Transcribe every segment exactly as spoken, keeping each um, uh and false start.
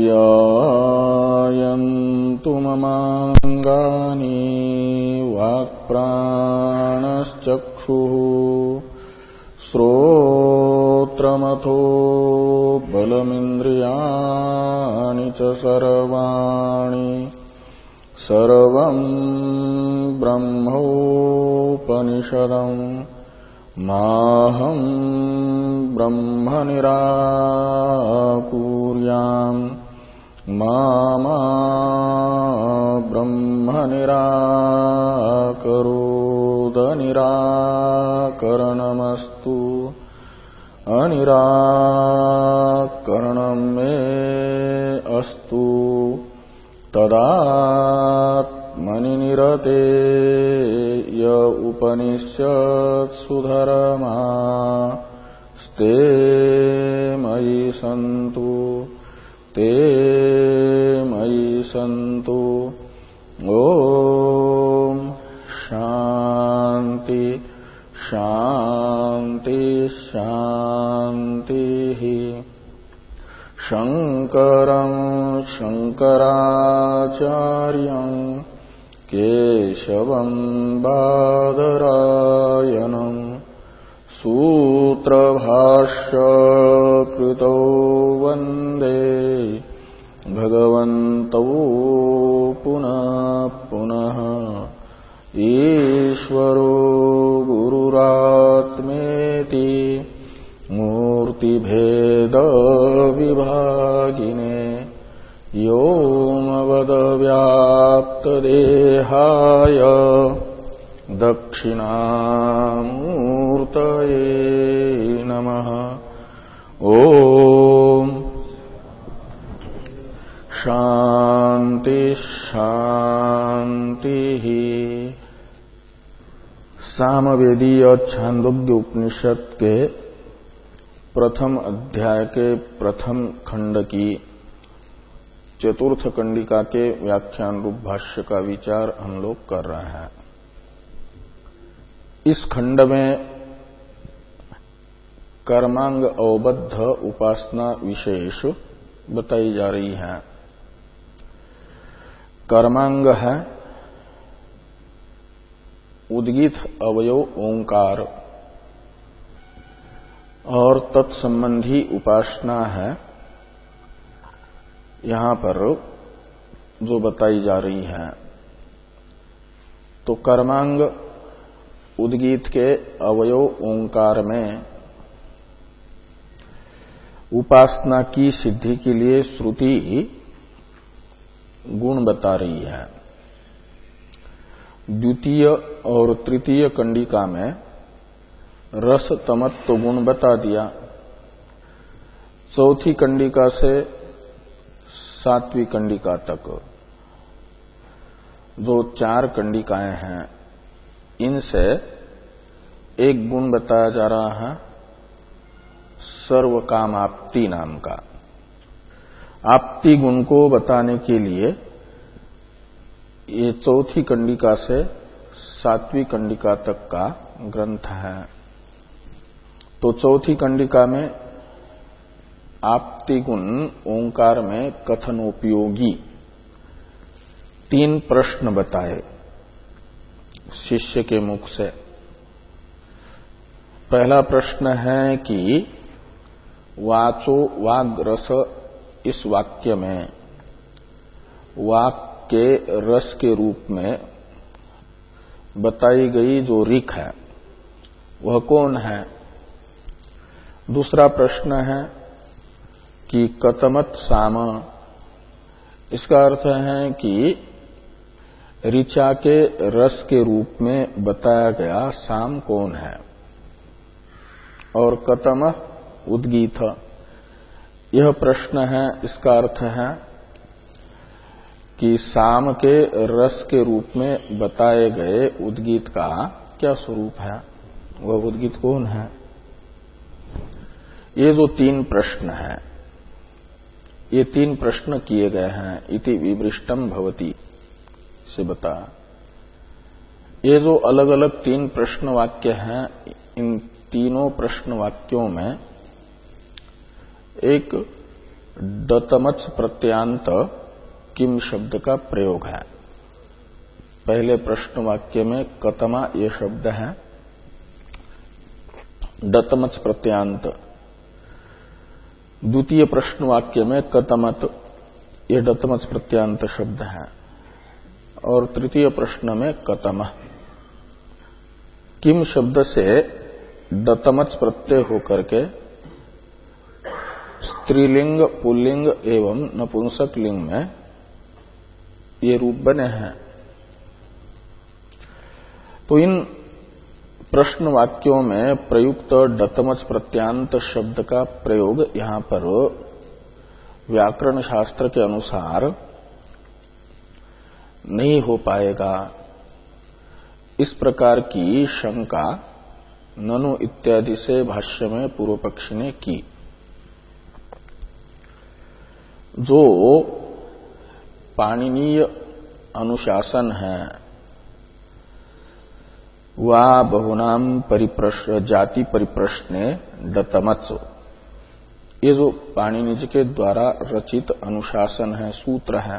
ध्यायन्तु ममाङ्गानि वाक्प्राणश्चक्षुः श्रोत्रमथो बलमिन्द्रियाणि च सर्वाणि सर्वं ब्रह्मोपनिषदम् माहं ब्रह्म निराकुर्याम् मा मा ब्रह्म निराकरोद निराकरणमस्तु अनिराकरणं मे अस्तु तदात्मनि निरते य उपनिषत्सु धर्मास्ते मयि सन्तु ते मयि सन्तु। ॐ शान्ति शान्ति शान्तिः। शङ्करं शङ्कराचार्यं केशवं बादरायणं सूत्रभाष्यकृतौ वन्दे भगवन्तौ पुनः पुनः। ईश्वरो गुरुरात्मेति मूर्तिभेदविभागिने व्योमवद्व्याप्तदेहाय दक्षिणामूर्तये नमः। ॐ शान्ति शान्तिः। सामवेदीय छांदोग्य उपनिषद के प्रथम अध्याय के प्रथम खंड की चतुर्थ कंडिका के व्याख्यान रूप भाष्य का विचार हम लोग कर रहे हैं। इस खंड में कर्मांग अवबद्ध उपासना विशेष बताई जा रही है। कर्मांग है उद्गीत अवयव ओंकार और तत्संबंधी उपासना है यहां पर जो बताई जा रही है। तो कर्मांग उद्गीत के अवयव ओंकार में उपासना की सिद्धि के लिए श्रुति गुण बता रही है। द्वितीय और तृतीय कंडिका में रस तमत्व गुण बता दिया। चौथी कंडिका से सातवीं कंडिका तक जो चार कंडिकाएं हैं इनसे एक गुण बताया जा रहा है सर्वकामाप्ति नाम का। आप्ति गुण को बताने के लिए ये चौथी कंडिका से सातवीं कंडिका तक का ग्रंथ है। तो चौथी कंडिका में आप्ति गुण ओंकार में कथनोपयोगी तीन प्रश्न बताए शिष्य के मुख से। पहला प्रश्न है कि वाचो वाग रस इस वाक्य में वाक के रस के रूप में बताई गई जो ऋक है वह कौन है। दूसरा प्रश्न है कि कतमत साम, इसका अर्थ है कि ऋचा के रस के रूप में बताया गया साम कौन है। और कतम उद्गीत यह प्रश्न है, इसका अर्थ है कि साम के रस के रूप में बताए गए उद्गीत का क्या स्वरूप है, वह उद्गीत कौन है। ये जो तीन प्रश्न हैं, ये तीन प्रश्न किए गए हैं। इति विवृष्टम भवति से बता। ये जो अलग अलग तीन प्रश्न वाक्य हैं, इन तीनों प्रश्न वाक्यों में एक डतमच प्रत्यांत किम शब्द का प्रयोग है। पहले प्रश्न वाक्य में कतमा ये शब्द है, डतमच प्रत्यांत। द्वितीय प्रश्न वाक्य में कतमत ये डतमच प्रत्यांत शब्द है, और तृतीय प्रश्न में कतम। किम शब्द से डतमच प्रत्यय होकर के स्त्रीलिंग, पुल्लिंग एवं नपुंसक लिंग में ये रूप बने हैं। तो इन प्रश्न वाक्यों में प्रयुक्त डतमच प्रत्यांत शब्द का प्रयोग यहां पर व्याकरण शास्त्र के अनुसार नहीं हो पाएगा, इस प्रकार की शंका ननु इत्यादि से भाष्य में पूर्व पक्षी ने की। जो पाणिनीय अनुशासन है, वा बहुनाम परिप्रश्न जाति परिप्रश्ने डतमच, ये जो पाणिनि जी के द्वारा रचित अनुशासन है, सूत्र है,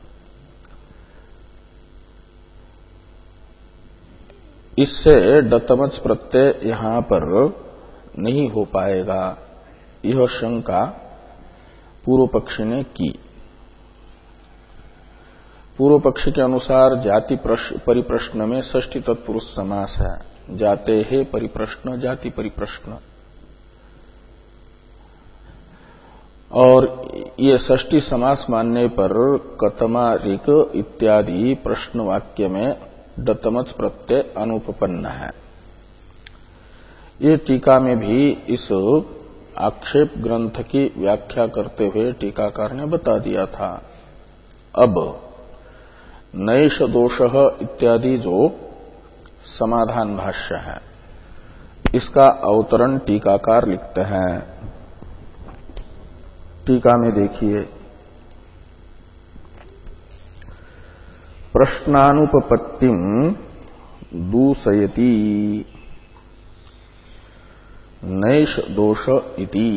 इससे डतमच प्रत्यय यहां पर नहीं हो पाएगा, यह शंका पूर्व पक्षी ने की। पूर्व पक्षी के अनुसार जाति परिप्रश्न में षष्ठी तत्पुरुष समास है, जाते है परिप्रश्न, जाति परिप्रश्न। और ये षष्ठी समास मानने पर कतमा, ऋक इत्यादि प्रश्न वाक्य में डतमच प्रत्यय अनुपपन्न है। ये टीका में भी इस आक्षेप ग्रंथ की व्याख्या करते हुए टीकाकार ने बता दिया था। अब नैष दोषः इत्यादि जो समाधान भाष्य है, इसका अवतरण टीकाकार लिखते हैं। टीका में देखिए, प्रश्नानुपपत्तिम दूषयति नैष दोष इति।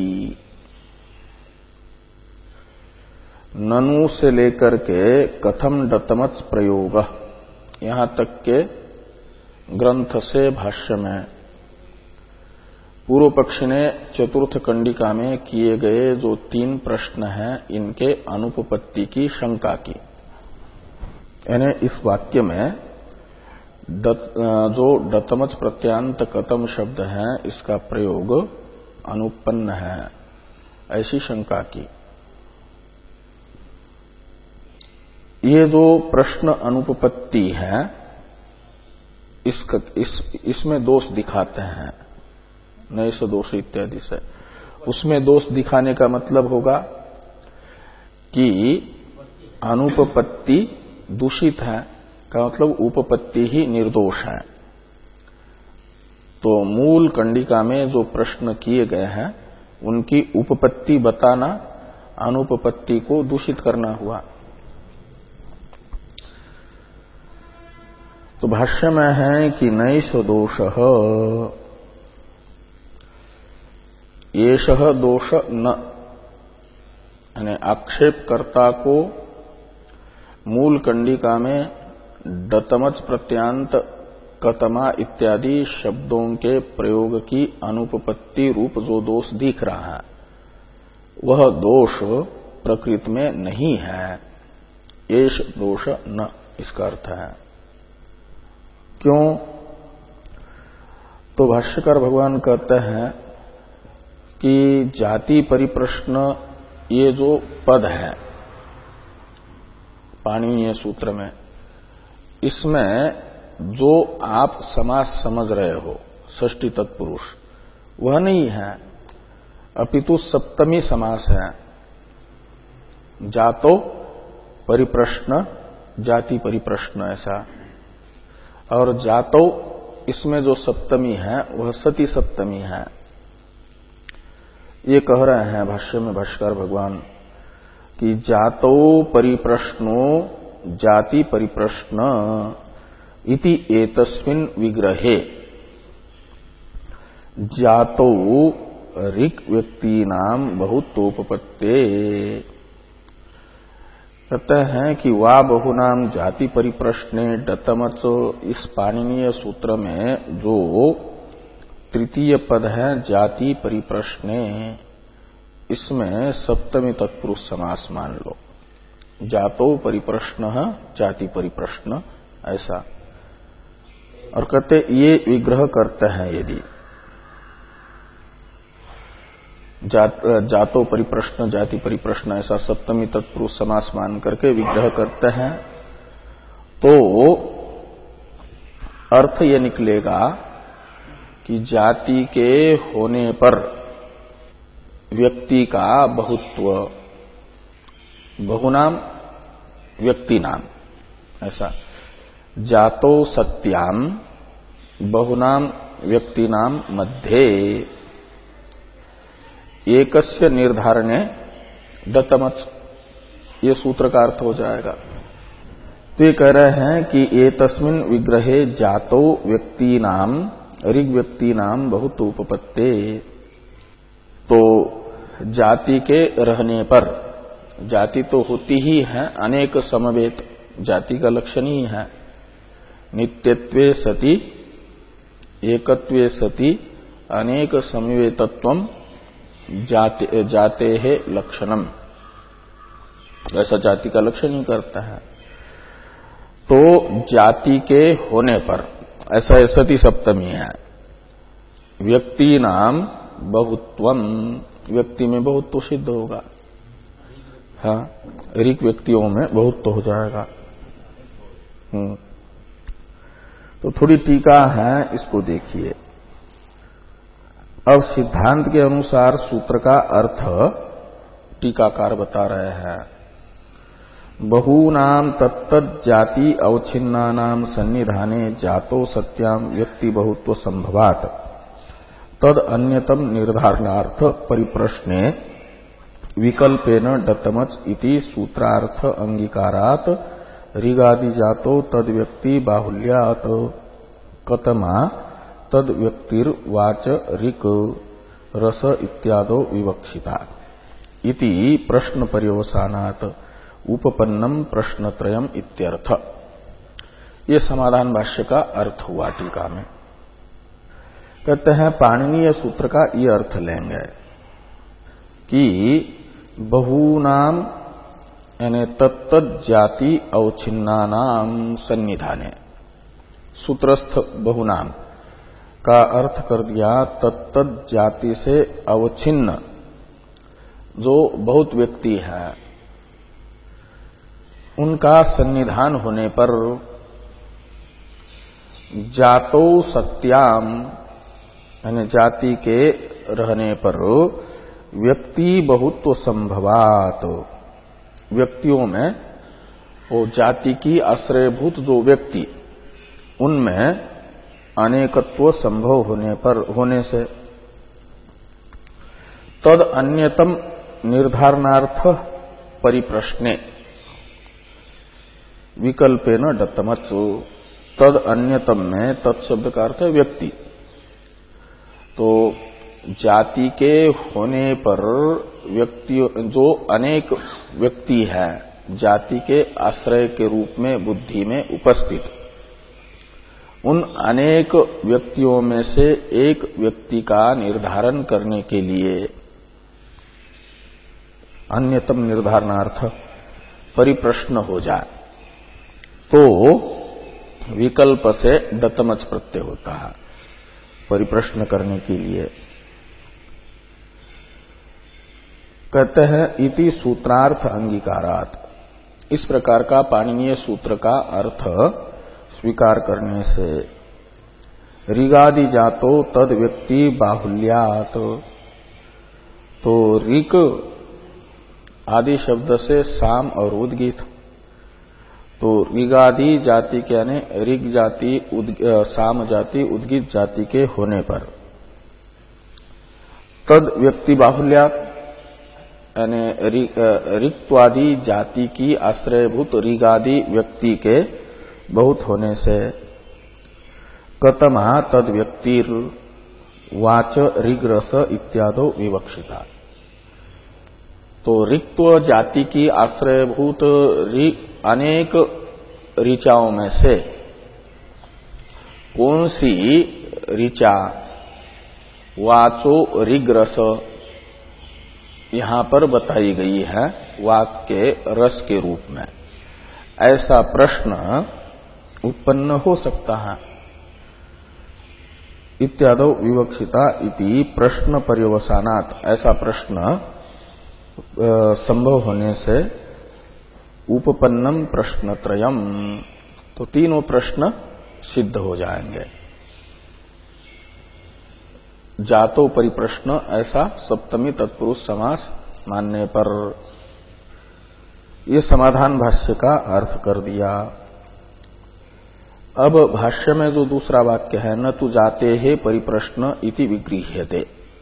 ननु से लेकर के कथम डतमच प्रयोग, यहां तक के ग्रंथ से भाष्य में पूर्व पक्ष ने चतुर्थ कंडिका में किए गए जो तीन प्रश्न हैं, इनके अनुपपत्ति की शंका की। यानी इस वाक्य में डत, जो डतमच प्रत्यांत कतम शब्द है, इसका प्रयोग अनुपन्न है, ऐसी शंका की। ये जो प्रश्न अनुपपत्ति है, इस, इस, इसमें दोष दिखाते हैं नैष दोष इत्यादि से। उसमें दोष दिखाने का मतलब होगा कि अनुपपत्ति दूषित है, का मतलब उपपत्ति ही निर्दोष है। तो मूल कंडिका में जो प्रश्न किए गए हैं, उनकी उपपत्ति बताना अनुपपत्ति को दूषित करना हुआ। तो भाष्य में है कि नैष दोषः, एषः दोष न, यानी आक्षेपकर्ता को मूल कंडिका में डतमच प्रत्यांत कतमा इत्यादि शब्दों के प्रयोग की अनुपपत्ति रूप जो दोष दिख रहा है, वह दोष प्रकृति में नहीं है। एष दोष न, इसका अर्थ है। क्यों? तो भाष्यकार भगवान कहते हैं कि जाति परिप्रश्न ये जो पद है पाणिनीय सूत्र में, इसमें जो आप समास समझ रहे हो षष्ठी तत्पुरुष, वह नहीं है, अपितु सप्तमी समास है। जातो परिप्रश्न, जाति परिप्रश्न, ऐसा। और जातो इसमें जो सप्तमी है वह सती सप्तमी है। ये कह रहे हैं भाष्य में भाष्यकार भगवान कि जातो परिप्रश्नो जाति परिप्रश्न इति एतस्मिन् विग्रहे। जातो ऋक् व्यक्ति नाम बहुत्वोपपत्ते। कहते हैं कि वा बहुनाम जाति परिप्रश्ने डतमच, इस पाणिनीय सूत्र में जो तृतीय पद है जाति परिप्रश्ने, इसमें सप्तमी तत्पुरुष समास मान लो। जातो परिप्रश्न जाति परिप्रश्न ऐसा। और कहते ये विग्रह करते हैं यदि जात, जातो परिप्रश्न जाति परिप्रश्न ऐसा सप्तमी तत्पुरुष समास मान करके विग्रह करते हैं, तो अर्थ ये निकलेगा कि जाति के होने पर व्यक्ति का बहुत्व, बहुनाम व्यक्ति नाम ऐसा। जातो सत्याम बहुनाम व्यक्ति नाम मध्ये एकस्य निर्धारणे दत्तमच, ये सूत्र का अर्थ हो जाएगा। तो ये कह रहे हैं कि एतस्मिन् विग्रहे जातो व्यक्ति नाम ऋग व्यक्ति नाम बहुत उपपत्ते। तो जाति के रहने पर, जाति तो होती ही है अनेक समवेत, जाति का लक्षण ही है। नित्यत्वे सति एकत्वे सति अनेक समवेतत्वम जाते, जाते है लक्षणम, ऐसा जाति का लक्षण ही करता है। तो जाति के होने पर, ऐसा सती सप्तमी है, व्यक्ति नाम बहुत्वम, व्यक्ति में बहुत्व सिद्ध होगा। हाँ, ऋक व्यक्तियों में बहुत्व हो जाएगा। हम्म तो थोड़ी टीका है, इसको देखिए। अब सिद्धांत के अनुसार सूत्र का अर्थ टीकाकार बता रहे हैं। बहूनाम तत्तद जाति अवच्छिन्नानाम सन्निधाने जातो सत्याम व्यक्ति बहुत्व संभवात तद अन्यतम निर्धारणार्थ परिप्रश्ने विकल्पेन दत्तमच इति सूत्रार्थ अंगीकारात ऋगादि जातो तद व्यक्ति बाहुल्यात कतमा तद व्यक्तिर वाच ऋक रस इत्यादो विवक्षिता इति प्रश्न पर्यवसानात् उपपन्नम प्रश्नत्रयम इत्यर्थ। ये समाधान भाष्य का अर्थ हुआ टीका में। कहते हैं पाणिनीय सूत्र का ये अर्थ लेंगे कि बहूनाम यानी तत्तद जाति अवच्छिन्नानाम सन्निधाने, सूत्रस्थ बहुनाम का अर्थ कर दिया तत्तद जाति से अवच्छिन्न जो बहुत व्यक्ति है, उनका सन्निधान होने पर जातो सत्याम यानी जाति के रहने पर व्यक्ति बहुत्व संभवात, व्यक्तियों में वो जाति की आश्रयभूत जो व्यक्ति, उनमें अनेकत्व संभव होने पर होने से तद अन्यतम निर्धारणार्थ परिप्रश्ने विकल्पेन दत्तमच, तद अन्यतम में तत्शब्द का अर्थ है व्यक्ति। तो जाति के होने पर व्यक्ति जो अनेक व्यक्ति है जाति के आश्रय के रूप में बुद्धि में उपस्थित, उन अनेक व्यक्तियों में से एक व्यक्ति का निर्धारण करने के लिए अन्यतम निर्धारणार्थ परिप्रश्न हो जाए तो विकल्प से दत्तमच प्रत्यय होता है परिप्रश्न करने के लिए। कहते हैं इति सूत्रार्थ अंगीकारात, इस प्रकार का पाणिनीय सूत्र का अर्थ स्वीकार करने से ऋगादि जातो तद व्यक्ति बाहुल्यात, तो ऋक आदि शब्द से साम और उद्गीत, तो ऋगादि जाति के यानी ऋग जाति साम जाति उद्गीत जाति के होने पर तद व्यक्ति बाहुल्यात यानी ऋक्त्वादि जाति की आश्रयभूत ऋगादि व्यक्ति के बहुत होने से कतमा तद व्यक्तिर वाच ऋग्रस इत्यादो विवक्षिता। तो ऋक्त्व जाति की आश्रयभूत अनेक ऋचाओं में से कौन सी ऋचा वाचो ऋग्रस यहां पर बताई गई है वाक के रस के रूप में, ऐसा प्रश्न उत्पन्न हो सकता है। इत्यादो विवक्षिता इति प्रश्न पर्यवसानात्, ऐसा प्रश्न संभव होने से उपपन्नम प्रश्नत्रयम्, तो तीनों प्रश्न सिद्ध हो जाएंगे। जातो परिप्रश्न ऐसा सप्तमी तत्पुरुष समास मानने पर ये समाधान भाष्य का अर्थ कर दिया। अब भाष्य में जो दूसरा वाक्य है न तु जाते हे परिप्रश्न इति विगृह्यते,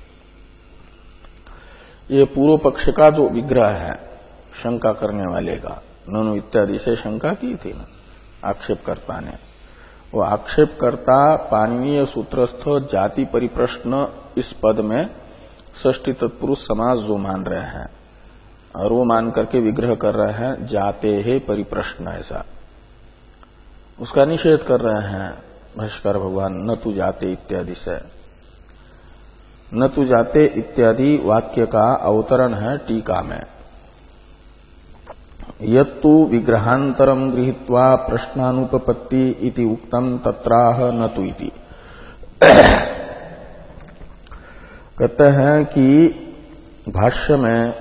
ये पूर्व पक्ष का जो विग्रह है शंका करने वाले का, ननु इत्यादि से शंका की थी ना आक्षेपकर्ता ने, वो आक्षेपकर्ता पाणिनीय सूत्रस्थ जाति परिप्रश्न इस पद में षष्ठी तत्पुरुष समास जो मान रहे हैं और वो मान करके विग्रह कर रहे हैं जाते हे परिप्रश्न, ऐसा उसका निषेध कर रहे हैं भाष्कर भगवान न तु जाते इत्यादि से। न तु जाते इत्यादि वाक्य का अवतरण है टीका में, यत्तु विग्रहांतरम गृहीत्वा प्रश्नानुपपत्ति इति उक्तम तत्राह न तु इति। कहते हैं कि भाष्य में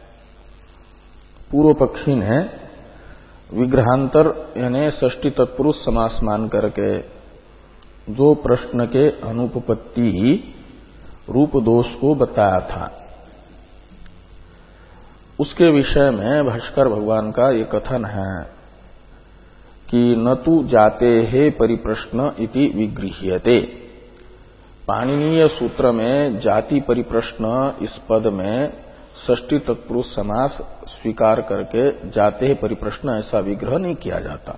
पूर्व पक्षी ने विग्रहांतर यानी षष्ठी तत्पुरुष समास मान करके जो प्रश्न के अनुपपत्ति रूप दोष को बताया था, उसके विषय में भाष्कर भगवान का ये कथन है कि न तु जाते हे परिप्रश्न इति विगृह्यते। पाणिनीय सूत्र में जाति परिप्रश्न इस पद में षष्ठी तत्पुरुष समास स्वीकार करके जाते हे परिप्रश्न ऐसा विग्रह नहीं किया जाता,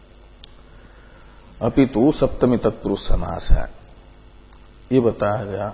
अपितु सप्तमी तत्पुरुष समास है, ये बताया गया।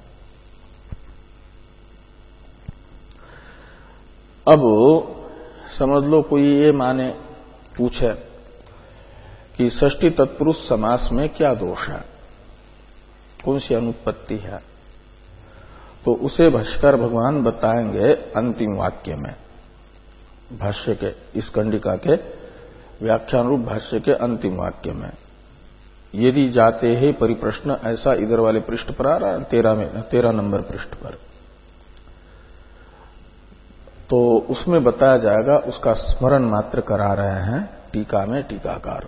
अब समझ लो कोई ये माने पूछे कि षष्ठी तत्पुरुष समास में क्या दोष है, कौन सी अनुत्पत्ति है, तो उसे भाष्कर भगवान बताएंगे अंतिम वाक्य में, भाष्य के इस कंडिका के व्याख्यान रूप भाष्य के अंतिम वाक्य में। यदि जाते हैं परिप्रश्न ऐसा इधर वाले पृष्ठ पर आ रहा है तेरह में तेरह नंबर पृष्ठ पर, तो उसमें बताया जाएगा, उसका स्मरण मात्र करा रहे हैं टीका में टीकाकार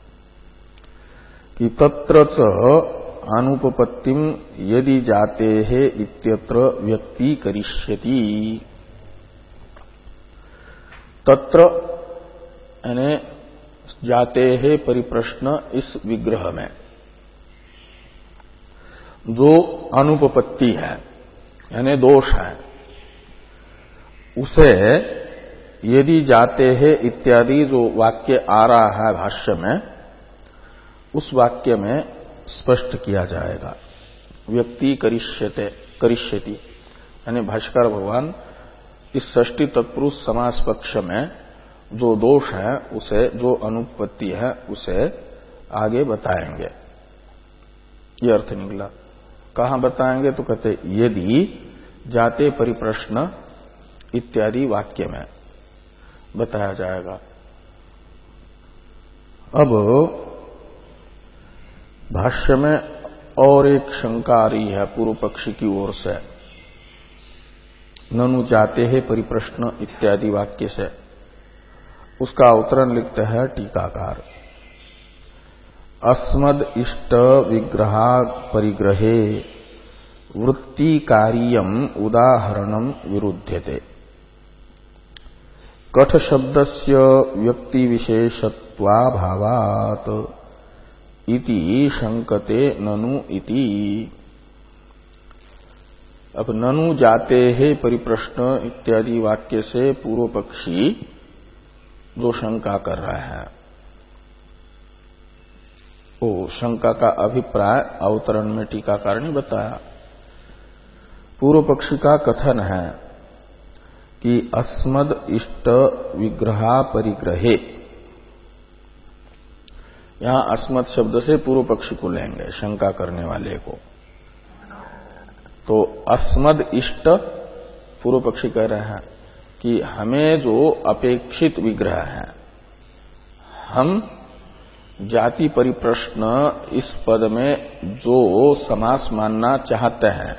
कि तत्र च अनुपपत्तिम यदि जाते है इत्यत्र व्यक्ति करिष्यति। तत्र यानी जाते है परिप्रश्न इस विग्रह में जो अनुपपत्ति है यानी दोष है, उसे यदि जाते है इत्यादि जो वाक्य आ रहा है भाष्य में, उस वाक्य में स्पष्ट किया जाएगा। व्यक्ति करिष्यते करिष्यति यानी भाष्कर भगवान इस षष्ठी तत्पुरुष समास पक्ष में जो दोष है उसे, जो अनुपपत्ति है उसे आगे बताएंगे। ये अर्थ निकला। कहां बताएंगे तो कहते यदि जाते परिप्रश्न इत्यादि वाक्य में बताया जाएगा। अब भाष्य में और एक शंका आ रही है पूर्व पक्षी की ओर से, ननु जाते हैं परिप्रश्न इत्यादि वाक्य से, उसका अवतरण लिखते हैं टीकाकार। अस्मद इष्ट विग्रहा परिग्रहे वृत्ति कार्यम उदाहरणम विरुध्यते। कठ शब्दस्य व्यक्ति विशेषत्वाभावात् इति शंकते ननु इति। अब ननु जाते हैं परिप्रश्न इत्यादि वाक्य से पूर्व पक्षी जो शंका कर रहा है, वो शंका का अभिप्राय अवतरण में टीकाकार ने बताया पूर्व पक्षी का कथन है कि अस्मद इष्ट विग्रहा परिग्रहे, यहां अस्मद शब्द से पूर्व पक्षी को लेंगे, शंका करने वाले को। तो अस्मद इष्ट पूर्व पक्षी कह रहे हैं कि हमें जो अपेक्षित विग्रह है, हम जाति परिप्रश्न इस पद में जो समास मानना चाहते हैं,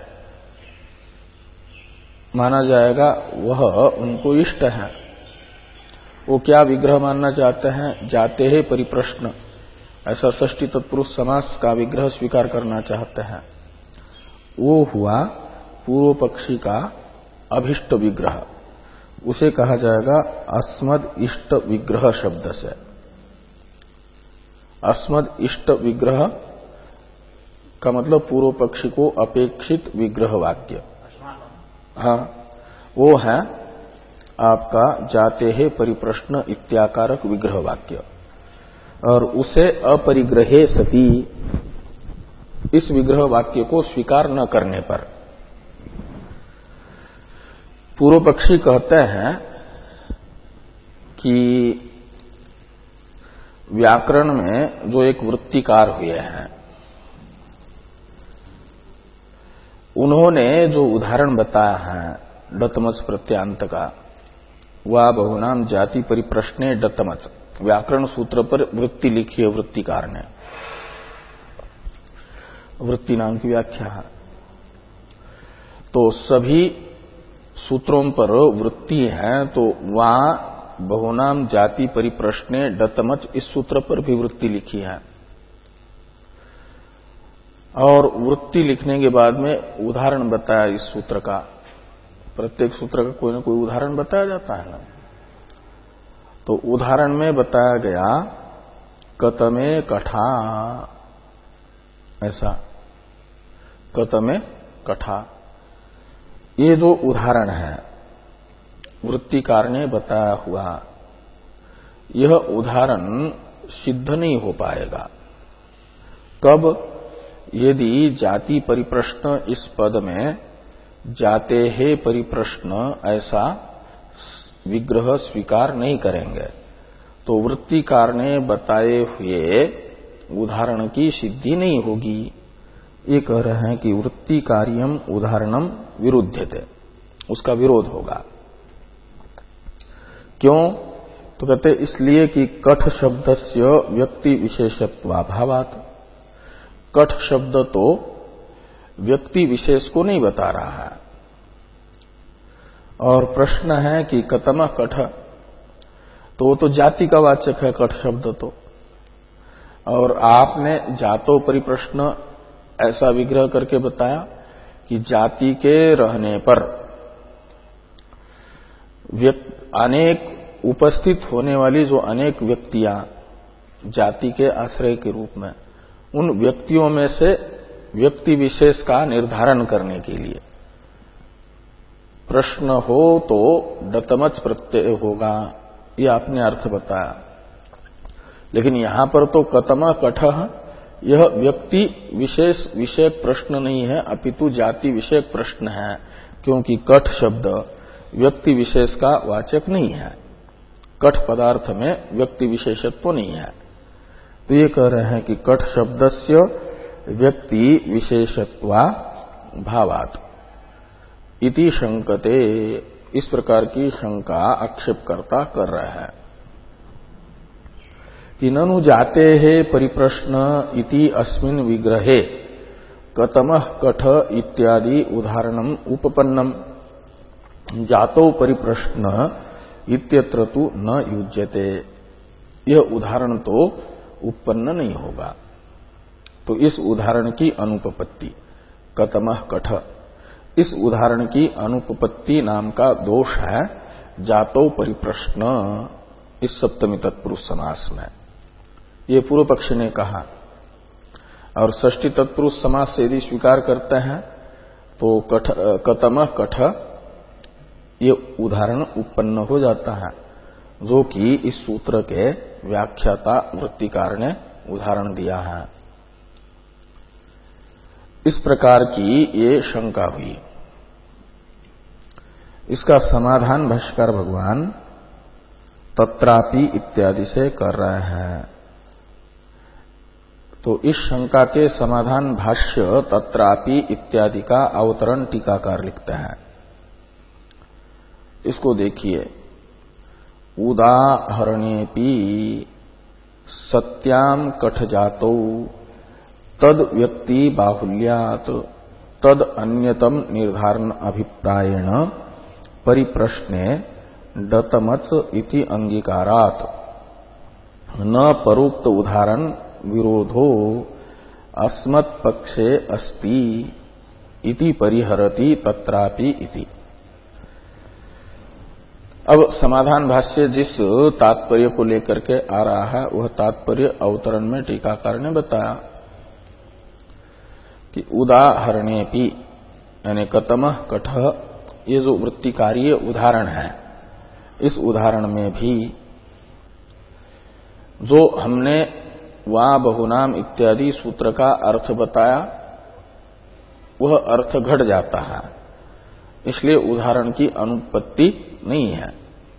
माना जाएगा, वह उनको इष्ट है। वो क्या विग्रह मानना चाहते हैं? जाते हैं परिप्रश्न, ऐसा षष्ठी तत्पुरुष समास का विग्रह स्वीकार करना चाहते हैं। वो हुआ पूर्व पक्षी का अभिष्ट विग्रह, उसे कहा जाएगा अस्मद इष्ट विग्रह शब्द से। अस्मद इष्ट विग्रह का मतलब पूर्व पक्षी को अपेक्षित विग्रह वाक्य, हाँ, वो है आपका जाते हैं परिप्रश्न इत्याकारक विग्रह वाक्य। और उसे अपरिग्रहे सती, इस विग्रह वाक्य को स्वीकार न करने पर पूर्व पक्षी कहते हैं कि व्याकरण में जो एक वृत्तिकार हुए हैं, उन्होंने जो उदाहरण बताया है डतमच प्रत्यांत का, वह बहुनाम जाति परिप्रश्ने डतमच, व्याकरण सूत्र पर वृत्ति लिखी है वृत्तिकार ने, वृत्ति नाम की व्याख्या है। तो सभी सूत्रों पर वृत्ति है, तो वहां बहुनाम जाति परिप्रश्ने डतमच इस सूत्र पर भी वृत्ति लिखी है। और वृत्ति लिखने के बाद में उदाहरण बताया इस सूत्र का, प्रत्येक सूत्र का कोई ना कोई उदाहरण बताया जाता है ना। तो उदाहरण में बताया गया कतमे कठा, ऐसा कतमे कठा, ये जो उदाहरण है वृत्तिकार ने बताया हुआ, यह उदाहरण सिद्ध नहीं हो पाएगा। कब? यदि जाति परिप्रश्न इस पद में जाते हैं परिप्रश्न ऐसा विग्रह स्वीकार नहीं करेंगे, तो वृत्तिकार ने बताए हुए उदाहरण की सिद्धि नहीं होगी। ये कह रहे हैं कि वृत्ति कार्यम उदाहरणम विरुध्यते, उसका विरोध होगा। क्यों? तो कहते इसलिए कि कठ शब्दस्य व्यक्ति विशेषत्वाभावात्, कठ शब्द तो व्यक्ति विशेष को नहीं बता रहा है। और प्रश्न है कि कतम कठ, तो वो तो जाति का वाचक है कठ शब्द तो। और आपने जातो परिप्रश्न ऐसा विग्रह करके बताया कि जाति के रहने पर अनेक उपस्थित होने वाली जो अनेक व्यक्तियां जाति के आश्रय के रूप में, उन व्यक्तियों में से व्यक्ति विशेष का निर्धारण करने के लिए प्रश्न हो तो डतमच प्रत्यय होगा, ये आपने अर्थ बताया। लेकिन यहां पर तो कतम कठः, यह व्यक्ति विशेष विषयक प्रश्न नहीं है, अपितु जाति विषयक प्रश्न है, क्योंकि कठ शब्द व्यक्ति विशेष का वाचक नहीं है, कठ पदार्थ में व्यक्ति विशेषत्व तो नहीं है। तो ये कह रहे हैं कि कठ शब्दस्य व्यक्ति विशेषत्वा भावात् इति शंकते, इस प्रकार की शंका आक्षेपकर्ता कर रहे हैं कि ननु जाते है परिप्रश्न इति अस्मिन् विग्रहे कतमः कठ इत्यादि उदाहरणम उपपन्नम जातो परिप्रश्न इत्यत्र तु न युज्यते, यह उदाहरण तो उत्पन्न नहीं होगा। तो इस उदाहरण की अनुपपत्ति कतमः कठ, इस उदाहरण की अनुपपत्ति नाम का दोष है जातो परिप्रश्न इस सप्तमी तत्पुरुष समास में, ये पूर्व पक्ष ने कहा। और षष्ठी तत्पुरुष समास से यदि स्वीकार करते हैं तो कठ कतमः कठ ये उदाहरण उत्पन्न हो जाता है, जो कि इस सूत्र के व्याख्याता वृत्तिकार ने उदाहरण दिया है। इस प्रकार की ये शंका हुई। इसका समाधान भाष्यकार भगवान तत्रापि इत्यादि से कर रहे हैं। तो इस शंका के समाधान भाष्य तत्रापि इत्यादि का अवतरण टीकाकार लिखते हैं। इसको देखिए, उदाहरणेपि सत्याम कठजातौ तद व्यक्ति बाहुल्यात् तद अन्यतम निर्धारण अभिप्रायेण परिप्रश्ने डतमच इति अंगीकारात् न परोक्त उदाहरण विरोधो अस्मत् पक्षे अस्ति इति परिहरति तत्रापि इति। अब समाधान भाष्य जिस तात्पर्य को लेकर के आ रहा है वह तात्पर्य अवतरण में टीकाकार ने बताया कि उदाहरणेपि यानी कतमः कठः, ये जो वृत्तिकारीय उदाहरण है, इस उदाहरण में भी जो हमने वा बहुनाम इत्यादि सूत्र का अर्थ बताया वह अर्थ घट जाता है, इसलिए उदाहरण की अनुपत्ति नहीं है।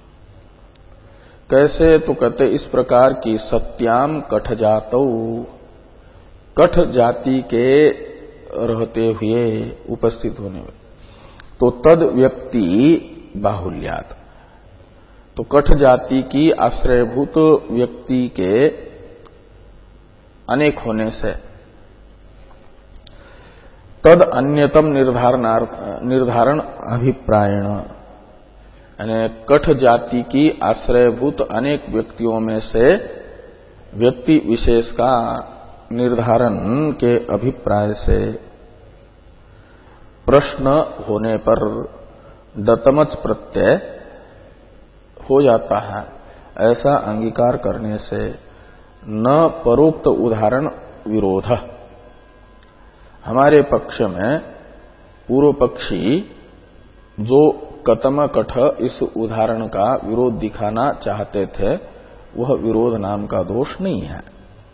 कैसे? तो कहते इस प्रकार की सत्याम कठ जातौ, कठ जाति के रहते हुए उपस्थित होने में, तो तद व्यक्ति बाहुल्यात्, तो कठ जाति की आश्रयभूत व्यक्ति के अनेक होने से तद अन्यतम निर्धारणार्थ निर्धारण अभिप्रायण, यानी कठ जाति की आश्रयभूत अनेक व्यक्तियों में से व्यक्ति विशेष का निर्धारण के अभिप्राय से प्रश्न होने पर दतमच प्रत्यय हो जाता है। ऐसा अंगीकार करने से न परोक्त उदाहरण विरोध, हमारे पक्ष में पूर्व पक्षी जो कतम कठ इस उदाहरण का विरोध दिखाना चाहते थे वह विरोध नाम का दोष नहीं है।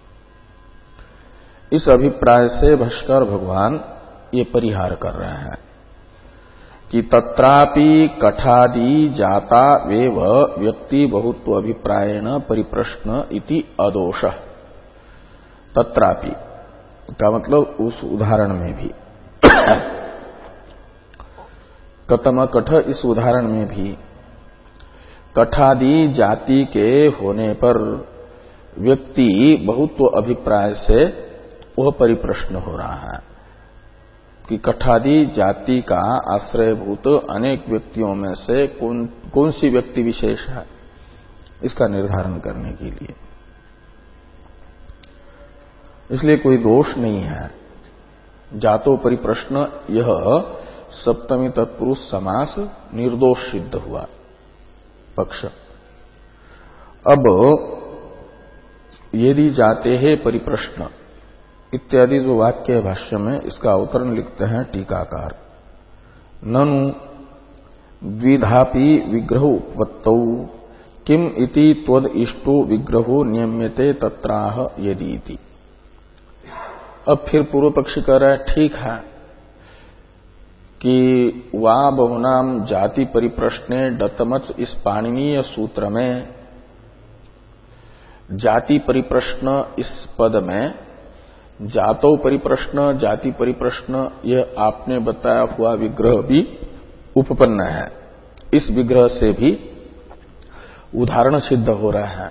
इस अभिप्राय से भाष्कर भगवान ये परिहार कर रहे हैं कि तत्रापि कठादि जाता वेव व्यक्ति बहुत्व अभिप्रायेण परिप्रश्न इति अदोष। तत्रापि का मतलब उस उदाहरण में भी कतम कठ इस उदाहरण में भी कठादि जाति के होने पर व्यक्ति बहुत्व अभिप्राय से वह परिप्रश्न हो रहा है कि कठादि जाति का आश्रयभूत अनेक व्यक्तियों में से कौन कौन सी व्यक्ति विशेष है, इसका निर्धारण करने के लिए। इसलिए कोई दोष नहीं है। जातो परिप्रश्न यह सप्तमी तत्पुरुष समास निर्दोष सिद्ध हुआ पक्ष। अब यदि जाते हैं परिप्रश्न इत्यादि जो वाक्य है भाष्य में, इसका अवतरण लिखते हैं टीकाकार, ननु द्विधापि विग्रह उपपत्तौ किम इति त्वद इष्टो विग्रहो नियम्यते तत्राह यदि इति। अब फिर पूर्व पक्षी कह रहा है ठीक है कि वा बहुनाम जाति परिप्रश्ने डतमच इस पाणिनीय सूत्र में जाति परिप्रश्न इस पद में जातो परिप्रश्न जाति परिप्रश्न यह आपने बताया हुआ विग्रह भी उपपन्न है। इस विग्रह से भी उदाहरण सिद्ध हो रहा है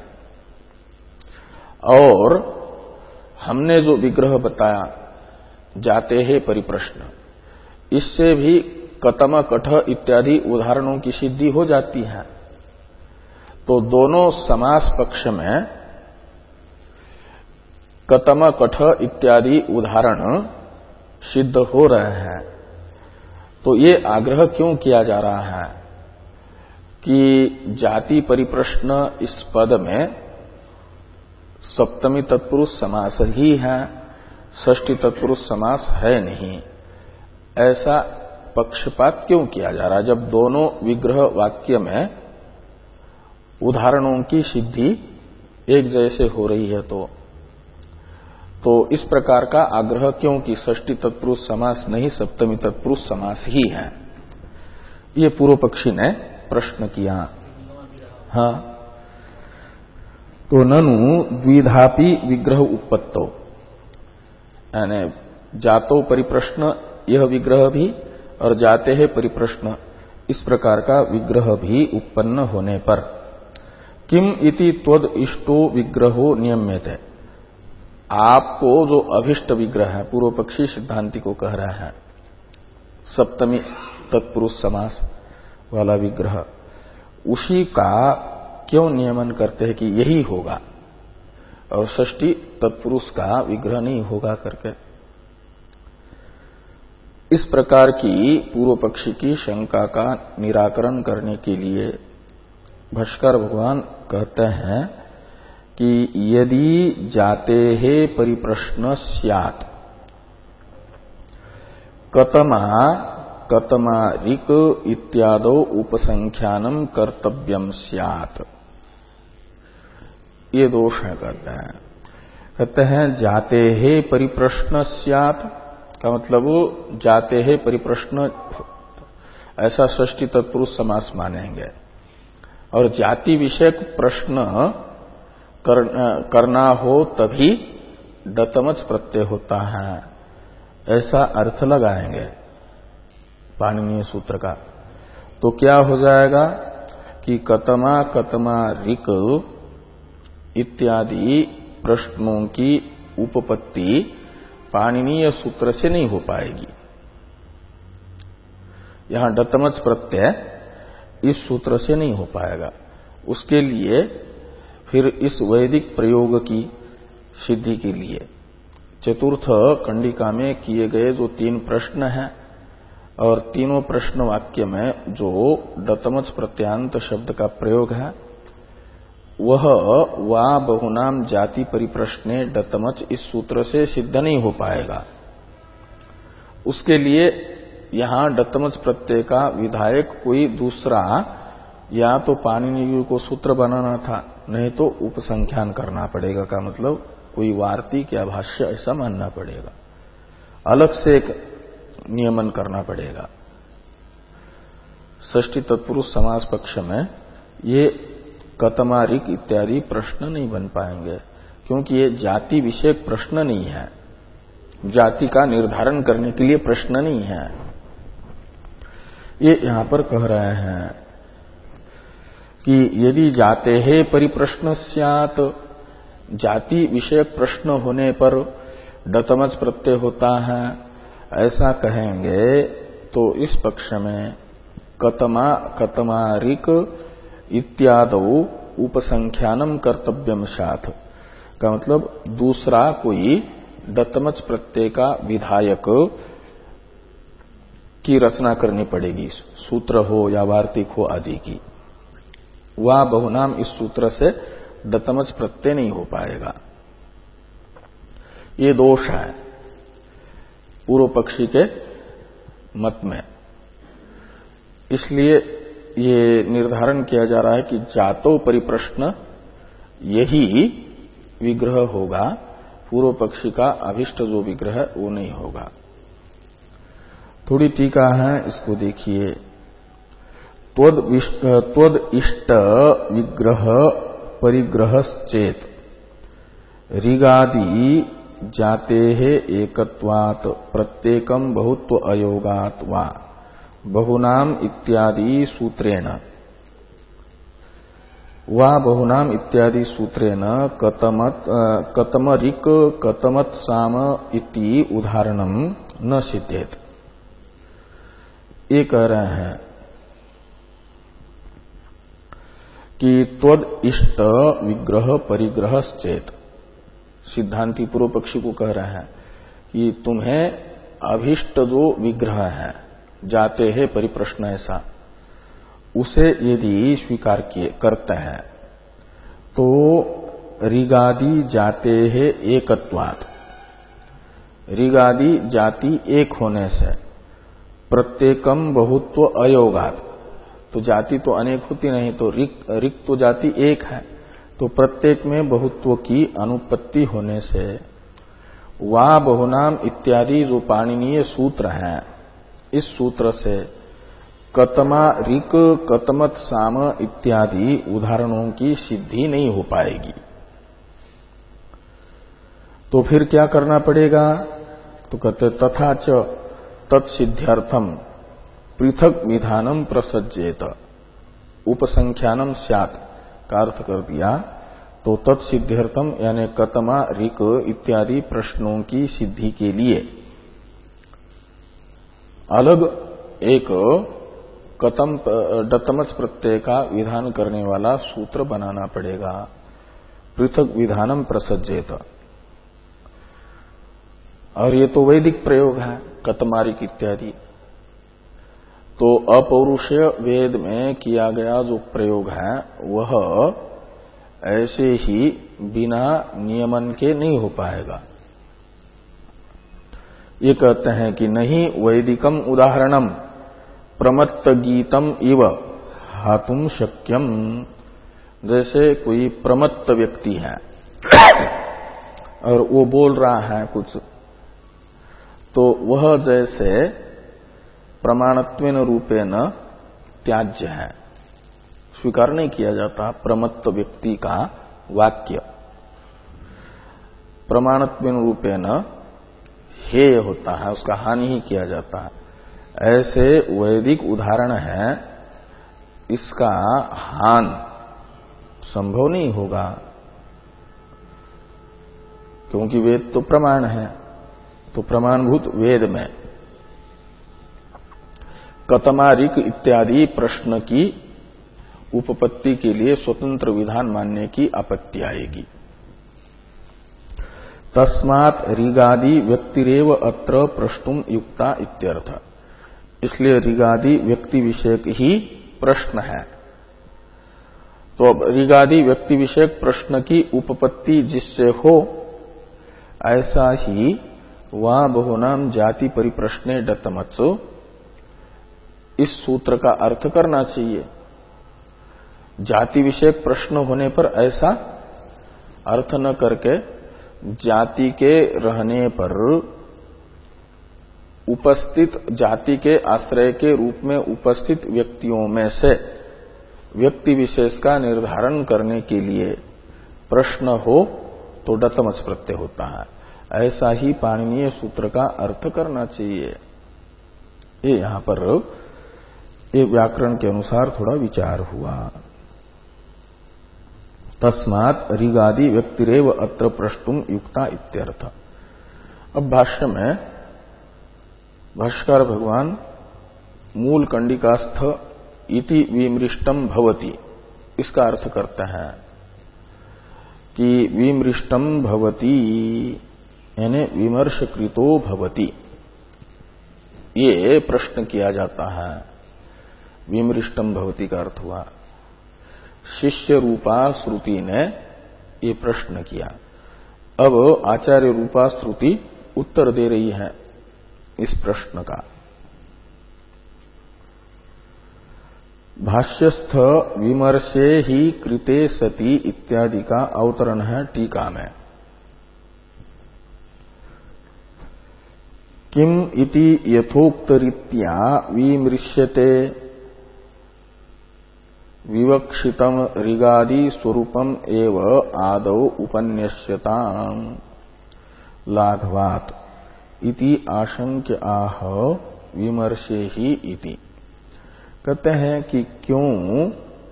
और हमने जो विग्रह बताया जाते हैं परिप्रश्न, इससे भी कतम कठ इत्यादि उदाहरणों की सिद्धि हो जाती है। तो दोनों समास पक्ष में कतम कठ इत्यादि उदाहरण सिद्ध हो रहे हैं। तो ये आग्रह क्यों किया जा रहा है कि जाति परिप्रश्न इस पद में सप्तमी तत्पुरुष समास ही है, षष्ठी तत्पुरुष समास है नहीं, ऐसा पक्षपात क्यों किया जा रहा है जब दोनों विग्रह वाक्य में उदाहरणों की सिद्धि एक जैसे हो रही है। तो तो इस प्रकार का आग्रह क्यों कि षष्ठी तत्पुरुष समास नहीं सप्तमी तत्पुरुष समास ही है। ये पूर्व पक्षी ने प्रश्न किया। हाँ, तो ननु द्विधापि विग्रह उत्पत्तो, यानी जातो परिप्रश्न यह विग्रह भी और जाते हैं परिप्रश्न इस प्रकार का विग्रह भी उत्पन्न होने पर किम इति त्वद इष्टो विग्रहो नियम्यते, आपको जो अभिष्ट विग्रह है, पूर्व पक्षी सिद्धांति को कह रहा है, सप्तमी तत्पुरुष समास वाला विग्रह, उसी का क्यों नियमन करते हैं कि यही होगा और षष्ठी तत्पुरुष का विग्रह नहीं होगा करके। इस प्रकार की पूर्व पक्षी की शंका का निराकरण करने के लिए भाष्कर भगवान कहते हैं कि यदि जाते है परिप्रश्न स्यात् कतमा कतमा ऋक इत्यादो उपसंख्यानम कर्तव्यम स्यात्, ये दोष है कहते हैं। कहते हैं जाते है परिप्रश्न स्यात् का मतलब जाते है परिप्रश्न, ऐसा षष्ठी तत्पुरुष समास मानेंगे, और जाति विषयक प्रश्न कर, करना हो तभी डतमच प्रत्यय होता है, ऐसा अर्थ लगाएंगे पाणिनीय सूत्र का। तो क्या हो जाएगा कि कतमा कतमा ऋक इत्यादि प्रश्नों की उपपत्ति पाणिनीय सूत्र से नहीं हो पाएगी। यहां डतमच प्रत्यय इस सूत्र से नहीं हो पाएगा। उसके लिए फिर इस वैदिक प्रयोग की सिद्धि के लिए चतुर्थ कंडिका में किए गए जो तीन प्रश्न हैं और तीनों प्रश्न वाक्य में जो डतमच प्रत्यांत शब्द का प्रयोग है वह वा बहुनाम जाति परिप्रश्ने डतमच इस सूत्र से सिद्ध नहीं हो पाएगा। उसके लिए यहां डतमच प्रत्यय का विधायक कोई दूसरा या तो पाणिनि को सूत्र बनाना था, नहीं तो उपसंख्यान करना पड़ेगा, का मतलब कोई वार्तिक या भाष्य ऐसा मानना पड़ेगा, अलग से एक नियमन करना पड़ेगा। षष्ठी तत्पुरुष समास पक्ष में ये कतमारिक इत्यादि प्रश्न नहीं बन पाएंगे, क्योंकि ये जाति विषयक प्रश्न नहीं है, जाति का निर्धारण करने के लिए प्रश्न नहीं है। ये यहां पर कह रहे हैं कि यदि जाते है परिप्रश्न स्यात्, जाति विषयक प्रश्न होने पर डतमच प्रत्यय होता है, ऐसा कहेंगे तो इस पक्ष में कतमा कतमारिक इत्यादो उपसंख्यानम कर्तव्यम साथ का मतलब दूसरा कोई डतमच प्रत्यय का विधायक की रचना करनी पड़ेगी, सूत्र हो या वार्तिक हो आदि की। वह बहुनाम इस सूत्र से डतमच प्रत्यय नहीं हो पाएगा। ये दोष है पूर्व पक्षी के मत में। इसलिए ये निर्धारण किया जा रहा है कि जातो परिप्रश्न यही विग्रह होगा, पूर्व पक्षी का अभिष्ट जो विग्रह वो नहीं होगा। थोड़ी टीका है, इसको देखिए। त्वद इष्ट विग्रह परिग्रह चेत ऋगादि जाते है एकत्वात् प्रत्येकम बहुत्व अयोगात् वा बहुनाम इत्यादि सूत्रेण वा बहुनाम इत्यादि सूत्रेण कतमत कतमरिक कतमत साम इति उदाहरणम न सिद्धेत। ये कह रहे हैं कि त्वद इष्ट विग्रह परिग्रह चेत, सिद्धांति पूर्व पक्षी को कह रहे हैं कि तुम्हें अभिष्ट जो विग्रह है, जाते हैं परिप्रश्न ऐसा, उसे यदि स्वीकार किए करते हैं तो ऋगादि जाते हैं एकत्वात्, ऋगादि जाति एक होने से प्रत्येकम बहुत्व अयोगात्, तो जाति तो अनेक होती नहीं, तो ऋक ऋक तो जाति एक है, तो प्रत्येक में बहुत्व की अनुपत्ति होने से वा बहुनाम इत्यादि जो पाणिनीय सूत्र है, इस सूत्र से कतमा ऋक कतमत साम इत्यादि उदाहरणों की सिद्धि नहीं हो पाएगी। तो फिर क्या करना पड़ेगा? तो कहते तथा च तत्सिद्ध्यर्थम पृथक विधानम प्रसज्जेत, उपसंख्यानम स्यात् का अर्थ कर दिया। तो तत्सिद्ध्यर्थम यानी कतमा ऋक इत्यादि प्रश्नों की सिद्धि के लिए अलग एक कतम डतमच प्रत्यय का विधान करने वाला सूत्र बनाना पड़ेगा। पृथक विधानम प्रसज्जेत, और ये तो वैदिक प्रयोग है कतमारिक इत्यादि। तो अपौरुषेय वेद में किया गया जो प्रयोग है वह ऐसे ही बिना नियमन के नहीं हो पाएगा। ये कहते हैं कि नहीं वैदिकम उदाहरणम प्रमत्त गीतम इव हातुम शक्यम। जैसे कोई प्रमत्त व्यक्ति है और वो बोल रहा है कुछ, तो वह जैसे प्रमाणत्वेन रूपेण त्याज्य है, स्वीकार नहीं किया जाता। प्रमत्त व्यक्ति का वाक्य प्रमाणत्वेन रूपेण हेय होता है, उसका हानि ही किया जाता है। ऐसे वैदिक उदाहरण है, इसका हान संभव नहीं होगा, क्योंकि वेद तो प्रमाण है। तो प्रमाणभूत वेद में कतमारिक इत्यादि प्रश्न की उपपत्ति के लिए स्वतंत्र विधान मानने की आपत्ति आएगी। तस्मात् ऋगादि व्यक्तिरेव अत्र प्रष्टुम युक्ता इत्यर्थ। इसलिए ऋगादि व्यक्ति विषयक ही प्रश्न है। तो अब ऋगादि व्यक्ति विषयक प्रश्न की उपपत्ति जिससे हो, ऐसा ही वहां बहुनाम जाति परिप्रश्ने डतमत्सो इस सूत्र का अर्थ करना चाहिए। जाति विषयक प्रश्न होने पर ऐसा अर्थ न करके जाति के रहने पर उपस्थित, जाति के आश्रय के रूप में उपस्थित व्यक्तियों में से व्यक्ति विशेष का निर्धारण करने के लिए प्रश्न हो तो डतमच प्रत्यय होता है। ऐसा ही पाणिनीय सूत्र का अर्थ करना चाहिए। ये यहां पर ये व्याकरण के अनुसार थोड़ा विचार हुआ। तस्मात् ऋगादि व्यक्तिरेव अत्र प्रष्टुम युक्ता इत्यर्थ। अब भाष्य में भाष्यकार भगवान मूल कंडिकास्थ इति विमृष्टम भवति इसका अर्थ करते हैं कि विमृष्टम भवति यानी विमर्शकृतो भवति, ये प्रश्न किया जाता है। विमृष्टम भवति का अर्थ हुआ शिष्य रूपा श्रुति ने ये प्रश्न किया। अब आचार्य रूपा श्रुति उत्तर दे रही है इस प्रश्न का। भाष्यस्थ विमर्शे ही कृते सति इत्यादि का अवतरण है टीका में। किम इति यथोक्तरीत्या विमृश्यते विवक्षितम ऋगादि स्वरूपम एव आदौ उपन्यस्यताम् लाघवात् इति आशंक्य आह विमर्शे ही इति। कहते हैं कि क्यों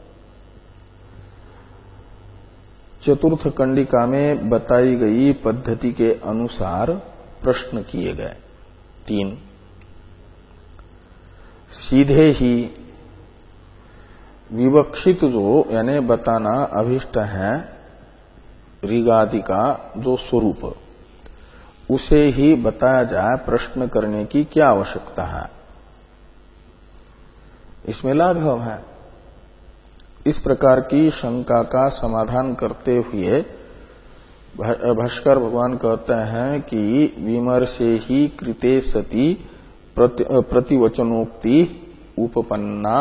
चतुर्थ कंडिका में बताई गई पद्धति के अनुसार प्रश्न किए गए तीन, सीधे ही विवक्षित जो यानी बताना अभिष्ट है ऋगादि का जो स्वरूप, उसे ही बताया जाए, प्रश्न करने की क्या आवश्यकता है, इसमें लाघव है। इस प्रकार की शंका का समाधान करते हुए भाष्कर भगवान कहते हैं कि विमर्शे ही कृते सति प्रति, प्रतिवचनोक्ति उपपन्ना।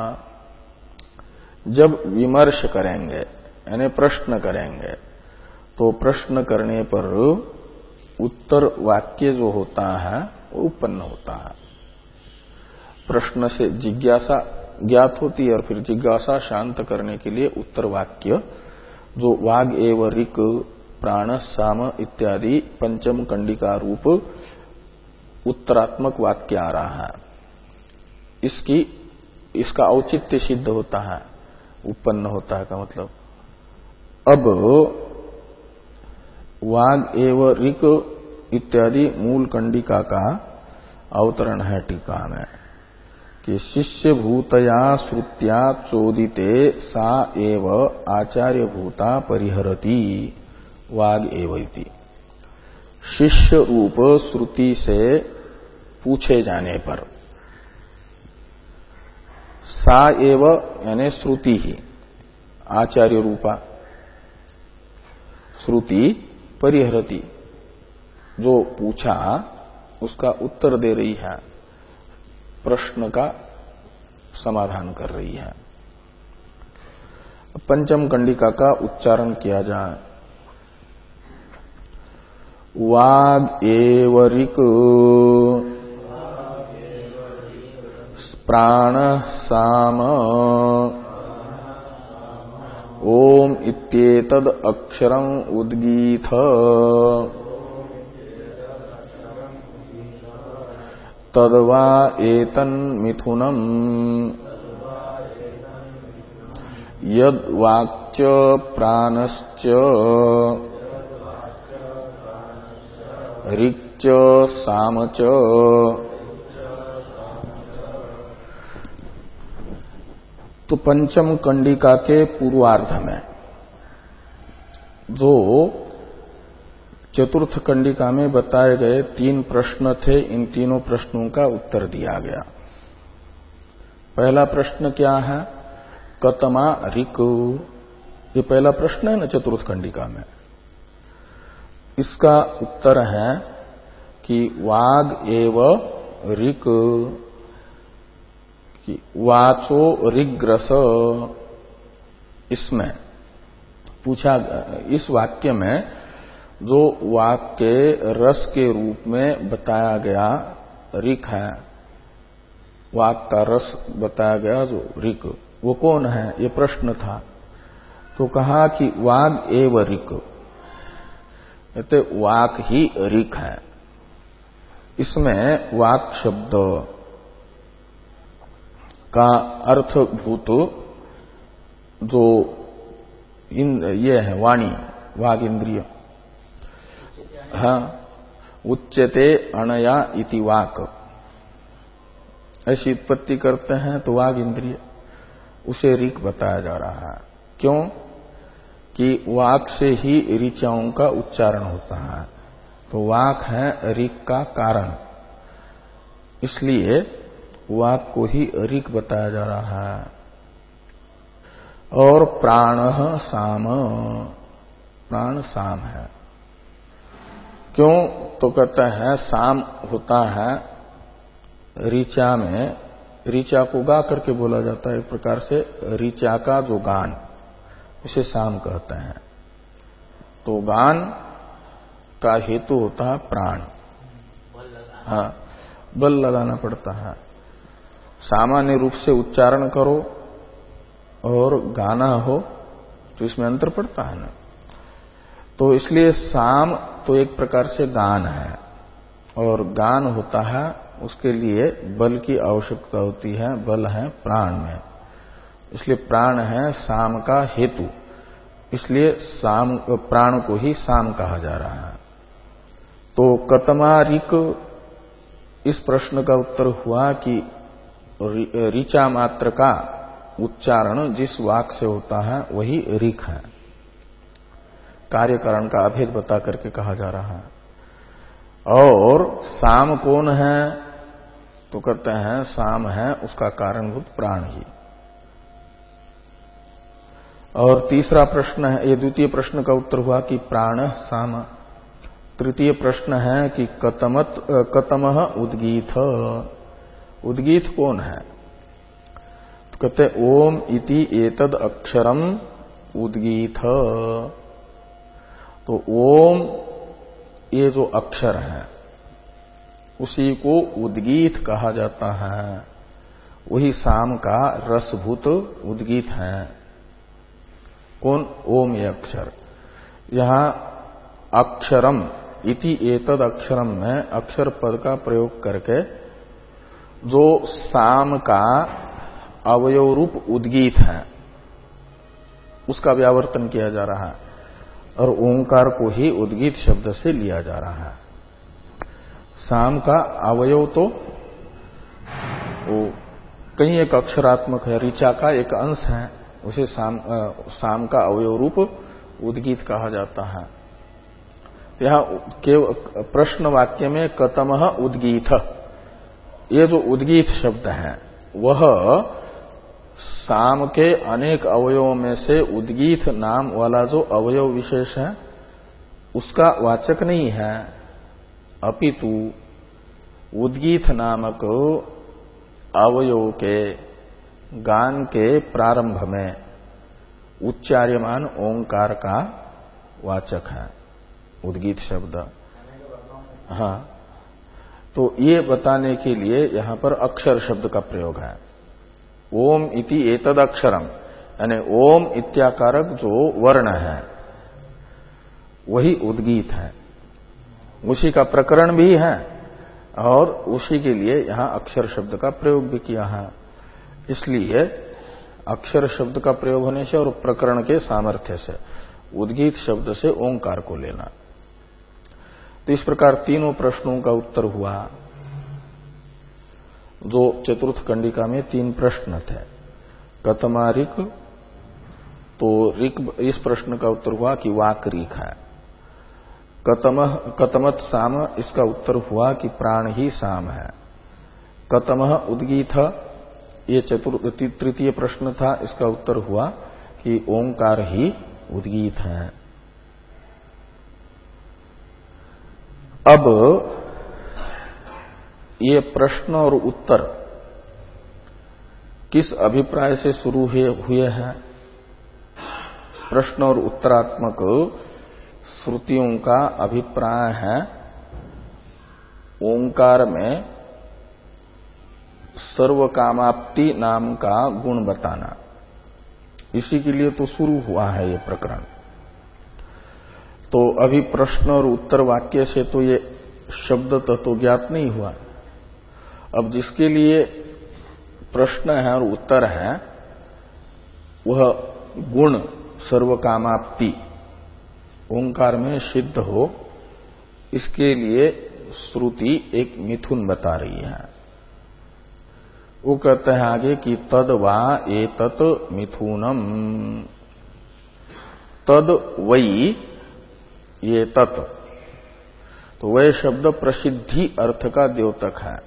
जब विमर्श करेंगे यानी प्रश्न करेंगे तो प्रश्न करने पर उत्तर वाक्य जो होता है वो उत्पन्न होता है। प्रश्न से जिज्ञासा ज्ञात होती है और फिर जिज्ञासा शांत करने के लिए उत्तर वाक्य जो वाग एव ऋक प्राण साम इत्यादि पंचम कंडिका रूप उत्तरात्मक वाक्य आ रहा है, इसकी इसका औचित्य सिद्ध होता है, उत्पन्न होता है का मतलब। अब वाग एव ऋक इत्यादि मूल कंडिका का अवतरण है टीका में कि शिष्य भूतया श्रुत्या चोदिते सा एव आचार्य भूता परिहरति वाग एवैति। शिष्य रूप श्रुति से पूछे जाने पर सा एव यानी श्रुति ही आचार्य रूपा श्रुति परिहरति, जो पूछा उसका उत्तर दे रही है, प्रश्न का समाधान कर रही है। पंचम कंडिका का उच्चारण किया जाए। वाग एव ऋक प्राण साम ओम इत्येतद अक्षरं उद्गीथ तद्वा एतन्मिथुनम् यद वाक्च प्राणश्च ऋक्च सामच तो पंचम कंडिका के पूर्वार्ध में जो चतुर्थ कंडिका में बताए गए तीन प्रश्न थे, इन तीनों प्रश्नों का उत्तर दिया गया। पहला प्रश्न क्या है? कतमा ऋक, ये पहला प्रश्न है ना चतुर्थ कंडिका में। इसका उत्तर है कि वाग एव ऋक, वाचो ऋग्रस। इसमें पूछा, इस वाक्य में जो वाक्य रस के रूप में बताया गया ऋक है, वाक का रस बताया गया जो ऋक, वो कौन है? ये प्रश्न था। तो कहा कि वाग एव ऋक, कहते वाक ही ऋक है। इसमें वाक शब्द का अर्थभूत जो इन ये है वाणी, वाग इंद्रिय, हाँ, उच्यते अनया इति वाक, ऐसी उत्पत्ति करते हैं तो वाग इंद्रिय, उसे ऋक बताया जा रहा है। क्यों? कि वाक से ही ऋचाओं का उच्चारण होता है, तो वाक है ऋक का कारण, इसलिए वाक को ही ऋक बताया जा रहा है। और प्राण साम, प्राण साम है। क्यों? तो कहता है साम होता है ऋचा में, ऋचा को गा करके बोला जाता है, एक प्रकार से ऋचा का जो गान, इसे साम कहते हैं। तो गान का हेतु होता है प्राण, हाँ, बल लगाना पड़ता है। सामान्य रूप से उच्चारण करो और गाना हो तो इसमें अंतर पड़ता है ना। तो इसलिए साम तो एक प्रकार से गान है, और गान होता है उसके लिए बल की आवश्यकता होती है, बल है प्राण में, इसलिए प्राण है साम का हेतु, इसलिए साम प्राण को ही साम कहा जा रहा है। तो कतमा ऋक, इस प्रश्न का उत्तर हुआ कि ऋचा मात्र का उच्चारण जिस वाक से होता है वही ऋक है। कार्यकारण का अभेद बता करके कहा जा रहा है। और साम कौन है? तो कहते हैं साम है उसका कारणभूत प्राण ही। और तीसरा प्रश्न है, ये द्वितीय प्रश्न का उत्तर हुआ कि प्राण साम। तृतीय प्रश्न है कि कतमत कतमः उद्गीथ, उद्गीत कौन है? तो कहते ओम इति एतद अक्षरम उद्गीथ। तो ओम ये जो अक्षर है उसी को उद्गीत कहा जाता है। वही साम का रसभूत उद्गीत है। कौन? ओम ये अक्षर। यहां अक्षरम इति एतद अक्षरम में अक्षर पद का प्रयोग करके जो साम का अवयव रूप उद्गीत है उसका व्यावर्तन किया जा रहा है और ओंकार को ही उद्गीत शब्द से लिया जा रहा है। साम का अवयव तो वो कहीं एक अक्षरात्मक है, ऋचा का एक अंश है, उसे साम, साम का अवयव रूप उद्गीत कहा जाता है। यहां प्रश्न वाक्य में कतमः उद्गीत, ये जो उद्गीत शब्द है वह साम के अनेक अवयवों में से उद्गीत नाम वाला जो अवयव विशेष है उसका वाचक नहीं है, अपितु उद्गीत नामक अवयव के गान के प्रारंभ में उच्चार्यमान ओंकार का वाचक है उद्गीत शब्द। हाँ, तो ये बताने के लिए यहां पर अक्षर शब्द का प्रयोग है। ओम इति एतद अक्षरम, यानी ओम इत्याकारक जो वर्ण है वही उद्गीत है, उसी का प्रकरण भी है और उसी के लिए यहां अक्षर शब्द का प्रयोग भी किया है। इसलिए अक्षर शब्द का प्रयोग होने से और प्रकरण के सामर्थ्य से उद्गीत शब्द से ओंकार को लेना। तो इस प्रकार तीनों प्रश्नों का उत्तर हुआ। जो चतुर्थ कंडिका में तीन प्रश्न थे, कतमा ऋक, तो ऋक इस प्रश्न का उत्तर हुआ कि वाक ऋक है। कतम कतमत साम, इसका उत्तर हुआ कि प्राण ही साम है। कतमः उद्गीत, ये चतुर्थ तृतीय प्रश्न था, इसका उत्तर हुआ कि ओंकार ही उद्गीत है। अब ये प्रश्न और उत्तर किस अभिप्राय से शुरू हुए हैं? प्रश्न और उत्तरात्मक श्रुतियों का अभिप्राय है ओंकार में सर्वकामाप्ति नाम का गुण बताना। इसी के लिए तो शुरू हुआ है ये प्रकरण। तो अभी प्रश्न और उत्तर वाक्य से तो ये शब्द तो ज्ञात नहीं हुआ। अब जिसके लिए प्रश्न है और उत्तर है वह गुण सर्वकामाप्ति ओंकार में सिद्ध हो, इसके लिए श्रुति एक मिथुन बता रही है। वो कहते हैं आगे कि तद वा एतत् मिथुनम, तद वही ये तत्, तो वह शब्द प्रसिद्धि अर्थ का द्योतक है।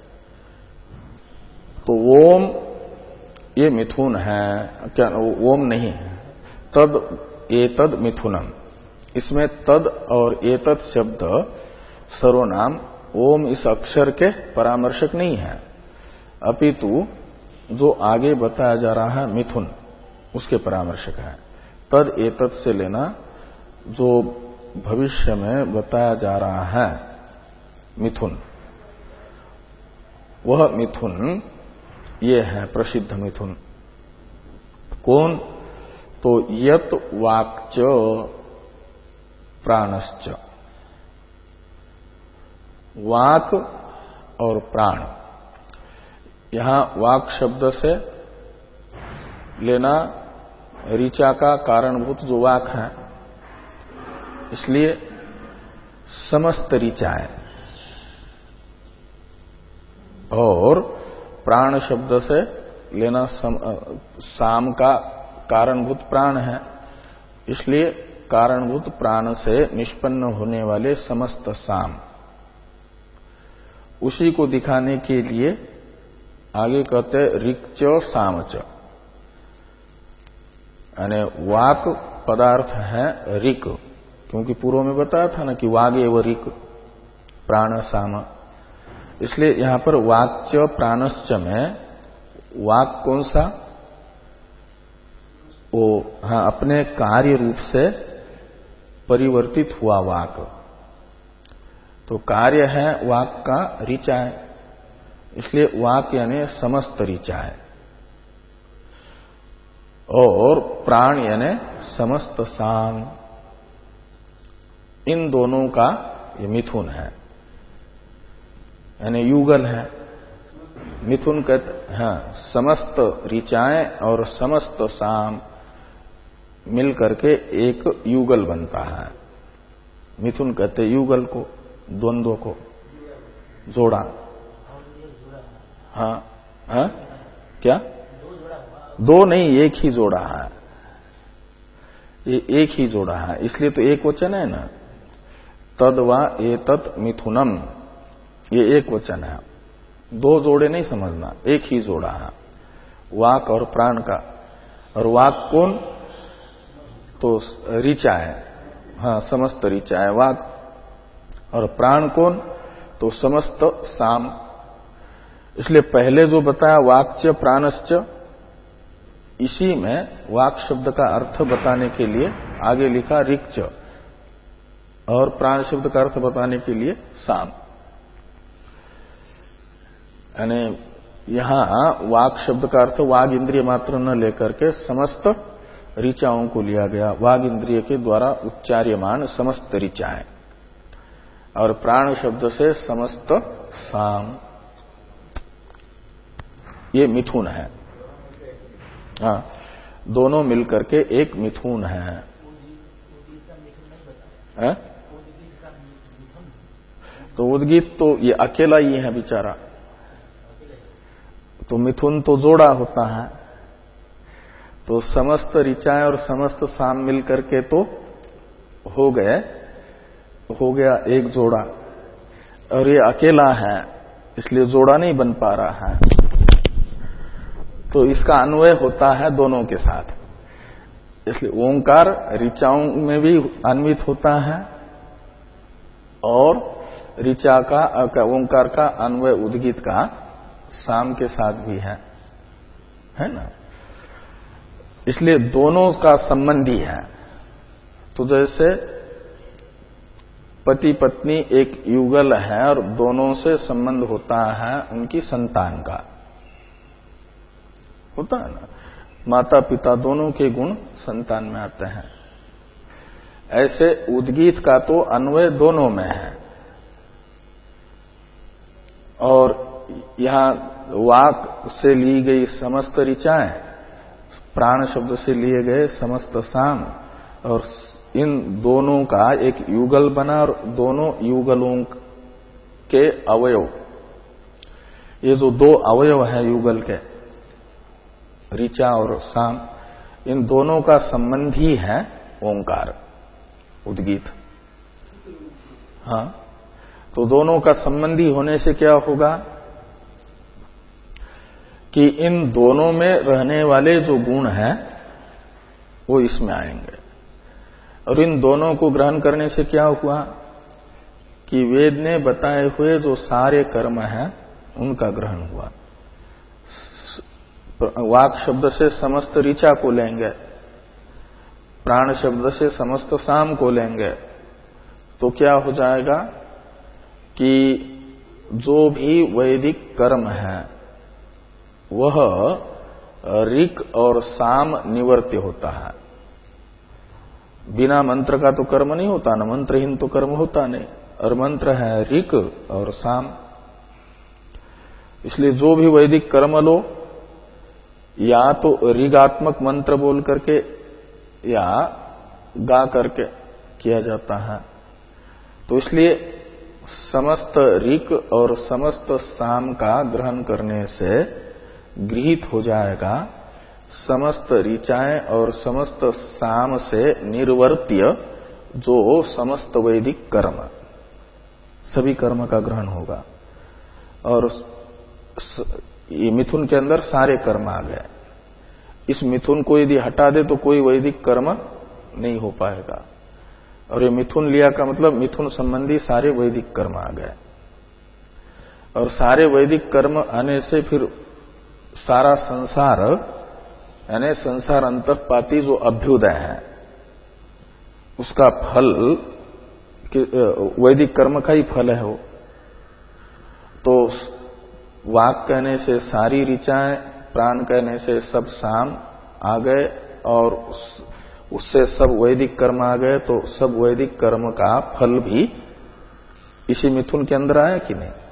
तो ओम ये मिथुन है, क्या ओम नहीं है, तद एतद मिथुनम, इसमें तद और एतत् शब्द सर्वनाम ओम इस अक्षर के परामर्शक नहीं है, अपितु जो आगे बताया जा रहा है मिथुन उसके परामर्शक है। तद एतत् से लेना जो भविष्य में बताया जा रहा है मिथुन, वह मिथुन ये है प्रसिद्ध मिथुन। कौन? तो यत वाक्च प्राणश्च, वाक और प्राण। यहां वाक शब्द से लेना ऋचा का कारणभूत जो वाक है, इसलिए समस्त ऋचाएं, और प्राण शब्द से लेना सम, साम का कारणभूत प्राण है, इसलिए कारणभूत प्राण से निष्पन्न होने वाले समस्त साम, उसी को दिखाने के लिए आगे कहते ऋक्च सामच, यानी वाक पदार्थ है ऋक, क्योंकि पूर्व में बताया था ना कि वागे व ऋक प्राण साम, इसलिए यहां पर वाक्च प्राणश्च में वाक कौन सा? वो हाँ अपने कार्य रूप से परिवर्तित हुआ वाक, तो कार्य है वाक का ऋचा है, इसलिए वाक यानी समस्त ऋचा है, और प्राण यानी समस्त साम, इन दोनों का ये मिथुन है, यानी युगल है। मिथुन कहते हाँ, समस्त ऋचाएं और समस्त साम मिल करके एक युगल बनता है। मिथुन कहते युगल को, द्वंद्व को, जोड़ा। हाँ हाँ, क्या? दो नहीं, एक ही जोड़ा है, ये एक ही जोड़ा है, इसलिए तो एक वचन है ना। तद वा एतत् मिथुनम, ये एक वचन है, दो जोड़े नहीं समझना, एक ही जोड़ा है, वाक और प्राण का। और वाक कौन? तो ऋचा है, हाँ समस्त ऋचा है वाक। और प्राण कौन? तो समस्त साम। इसलिए पहले जो बताया वाक्च प्राणश्च, इसी में वाक शब्द का अर्थ बताने के लिए आगे लिखा ऋक्च, और प्राण शब्द का अर्थ बताने के लिए साम। यानी यहां वाक शब्द का अर्थ वाग इंद्रिय मात्र न लेकर के समस्त ऋचाओं को लिया गया, वाग इंद्रिय के द्वारा उच्चार्यमान समस्त ऋचाएं, और प्राण शब्द से समस्त साम, ये मिथुन है। हाँ, दोनों मिलकर के एक मिथुन है, है? तो उद्गीत तो ये अकेला ही है बेचारा, तो मिथुन तो जोड़ा होता है, तो समस्त ऋचाएं और समस्त साम मिलकर के तो हो गए, हो गया एक जोड़ा, और ये अकेला है इसलिए जोड़ा नहीं बन पा रहा है। तो इसका अन्वय होता है दोनों के साथ, इसलिए ओंकार ऋचाओं में भी अन्वित होता है और ऋचा का ओंकार का अन्वय उद्गीत का साम के साथ भी है, है ना। इसलिए दोनों का संबंधी है। तो जैसे पति पत्नी एक युगल है और दोनों से संबंध होता है उनकी संतान का, होता है ना, माता पिता दोनों के गुण संतान में आते हैं। ऐसे उद्गीत का तो अन्वय दोनों में है, और यहां वाक से ली गई समस्त ऋचाएं, प्राण शब्द से लिए गए समस्त साम, और इन दोनों का एक युगल बना, और दोनों युगलों के अवयव, ये जो दो अवयव है युगल के, ऋचा और साम, इन दोनों का संबंधी है ओंकार उद्गीत। हाँ, तो दोनों का संबंधी होने से क्या होगा कि इन दोनों में रहने वाले जो गुण हैं वो इसमें आएंगे, और इन दोनों को ग्रहण करने से क्या हुआ कि वेद ने बताए हुए जो सारे कर्म हैं उनका ग्रहण हुआ। वाक शब्द से समस्त ऋचा को लेंगे, प्राण शब्द से समस्त साम को लेंगे, तो क्या हो जाएगा कि जो भी वैदिक कर्म है वह ऋक और साम निवर्त्य होता है। बिना मंत्र का तो कर्म नहीं होता ना, मंत्रहीन तो कर्म होता नहीं, और मंत्र है ऋक और साम। इसलिए जो भी वैदिक कर्म लो, या तो ऋगात्मक मंत्र बोल करके या गा करके किया जाता है। तो इसलिए समस्त ऋक और समस्त साम का ग्रहण करने से गृहीत हो जाएगा समस्त ऋचाएं और समस्त साम से निर्वर्त्य जो समस्त वैदिक कर्म, सभी कर्म का ग्रहण होगा। और ये मिथुन के अंदर सारे कर्म आ गए। इस मिथुन को यदि हटा दे तो कोई वैदिक कर्म नहीं हो पाएगा, और ये मिथुन लिया का मतलब मिथुन संबंधी सारे वैदिक कर्म आ गए। और सारे वैदिक कर्म आने से फिर सारा संसार, यानी संसार अंतःपाती जो अभ्युदय है उसका फल वैदिक कर्म का ही फल है वो। तो वाक कहने से सारी ऋचाएं, प्राण कहने से सब साम, आ गए और उससे सब वैदिक कर्म आ गए, तो सब वैदिक कर्म का फल भी इसी मिथुन के अंदर आया कि नहीं?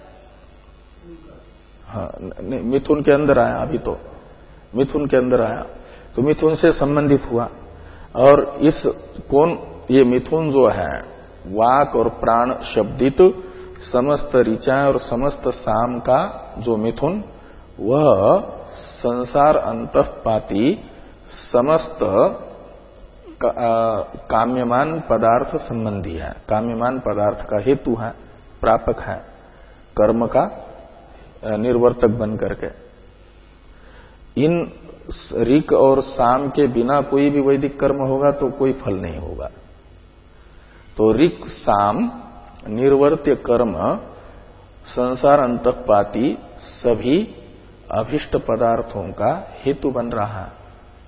हाँ, नहीं, मिथुन के अंदर आया। अभी तो मिथुन के अंदर आया, तो मिथुन से संबंधित हुआ। और इस कौन ये मिथुन जो है, वाक और प्राण शब्दित समस्त ऋचाएं और समस्त साम का जो मिथुन, वह संसार अंतःपाती समस्त का, आ, काम्यमान पदार्थ संबंधी है, काम्यमान पदार्थ का हेतु है, प्रापक है, कर्म का निर्वर्तक बन करके। इन ऋक और साम के बिना कोई भी वैदिक कर्म होगा तो कोई फल नहीं होगा। तो ऋक साम निर्वर्त्य कर्म संसार अंतःपाती सभी अभिष्ट पदार्थों का हेतु बन रहा है।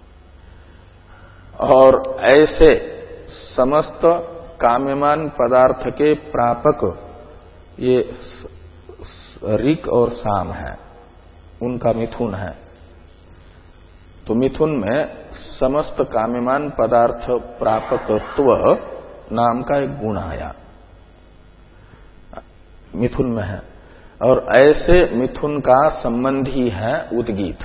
और ऐसे समस्त काम्यमान पदार्थ के प्रापक ये ऋक और साम है, उनका मिथुन है। तो मिथुन में समस्त काम्यमान पदार्थ प्रापकत्व नाम का एक गुण आया, मिथुन में है। और ऐसे मिथुन का संबंधी है उद्गीत।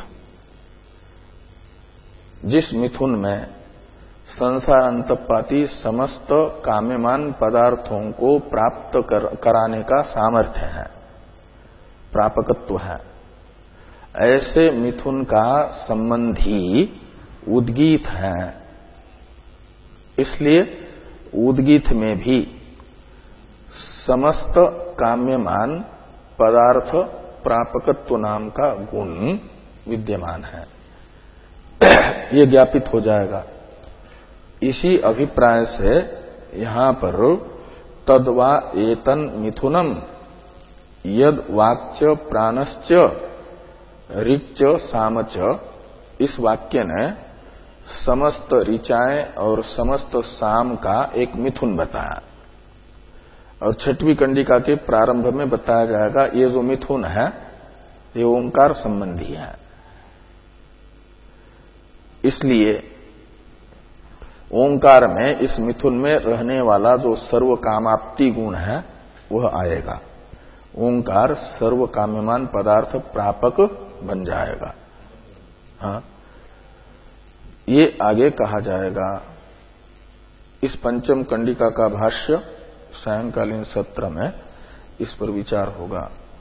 जिस मिथुन में संसार अंतःपाती समस्त काम्यमान पदार्थों को प्राप्त कर, कराने का सामर्थ्य है, प्रापकत्व है, ऐसे मिथुन का संबंधी उद्गीत है। इसलिए उद्गीत में भी समस्त काम्यमान पदार्थ प्रापकत्व नाम का गुण विद्यमान है। ये ज्ञापित हो जाएगा। इसी अभिप्राय से यहां पर तद्वा एतन मिथुनम यद वाक्य प्राणश्च ऋच सामच, इस वाक्य ने समस्त ऋचाएं और समस्त साम का एक मिथुन बताया। और छठवीं कंडिका के प्रारंभ में बताया जाएगा ये जो मिथुन है ये ओंकार संबंधी है। इसलिए ओंकार में इस मिथुन में रहने वाला जो सर्व कामाप्ति गुण है वह आएगा। ओंकार सर्व काम्यमान पदार्थ प्रापक बन जाएगा। हाँ, ये आगे कहा जाएगा। इस पंचम कंडिका का भाष्य सायंकालीन सत्र में इस पर विचार होगा।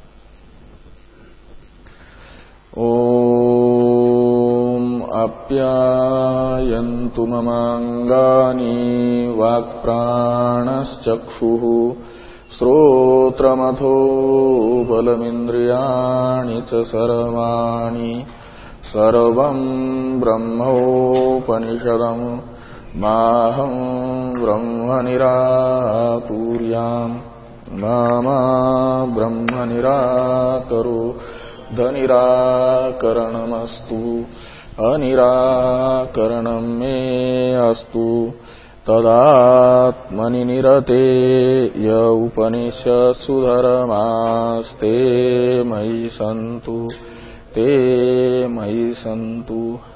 ओम आप्यायन्तु ममांगानि वाक्प्राणश्चक्षुः श्रोत्रमथो बलमिन्द्रियाणि च सर्वाणि सर्वं ब्रह्मोपनिषदम् माहं ब्रह्म निराकुर्याम् मा ब्रह्म निराकरो धनिराकरणमस्तु अनिराकरणं मे अस्तु तदात्मनि निरते य उपनिषत्सु धर्मास्ते मयि सन्तु ते मयि सन्तु।